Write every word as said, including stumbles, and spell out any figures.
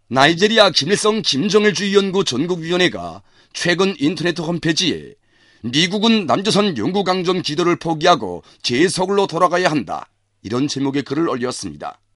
나이지리아 김일성 김정일주의 연구 전국위원회가 최근 인터넷 홈페이지에 미국은 남조선 영구강점 기도를 포기하고 제서울로 돌아가야 한다, 이런 제목의 글을 올렸습니다.